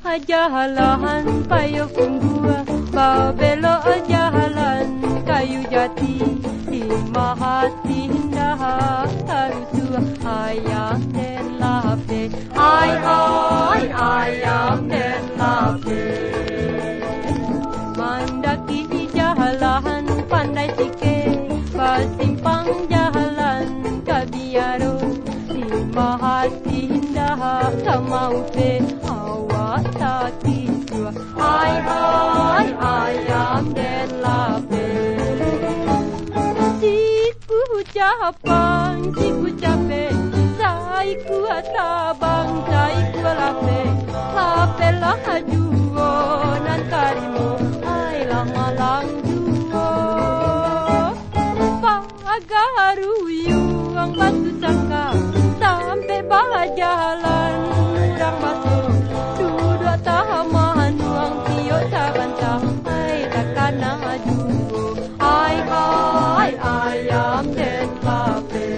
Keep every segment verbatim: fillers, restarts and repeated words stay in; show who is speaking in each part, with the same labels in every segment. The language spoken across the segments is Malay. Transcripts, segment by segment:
Speaker 1: jalan payo punggua, babelo jalan kayu jati, lima hati indah harusua ayam dan lape, ay ay ayam dan lape. Mandaki jalan pandai sikit, pasimpang jalan kabiaro, lima hati indah kamau pe. Tati sua, ay ay ayam dan lape. Siku capang, siku capek, saiku atabang, saiku lape, lape lah juo nan karimo, ay lama lang juo. Pagaruyu ang batu sangka, sampai bajalan urang masuk. Tahaman uang tiyo sabantang ay takkan na juo, ay ay ayam dan lape.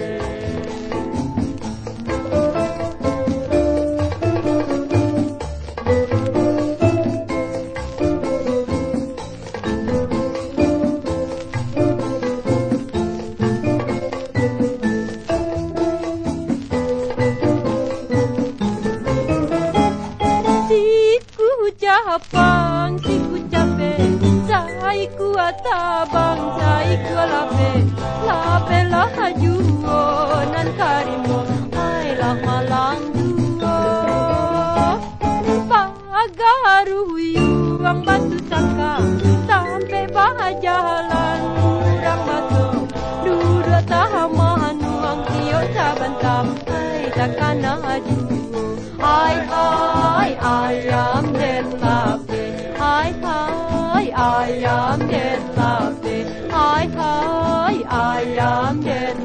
Speaker 1: Japang siku capek, saiku atabang, saiku lape, lape lah juo nan karimo, ay lah malang juo. Pagaruyu ang batu sangka, sampai bajalan urang masuk, duduk tahaman uang tiyo sabantam, ay takkan na juo. Ay ay ayam dan lape, ay ay ayam dan lape, ay ay ayam dan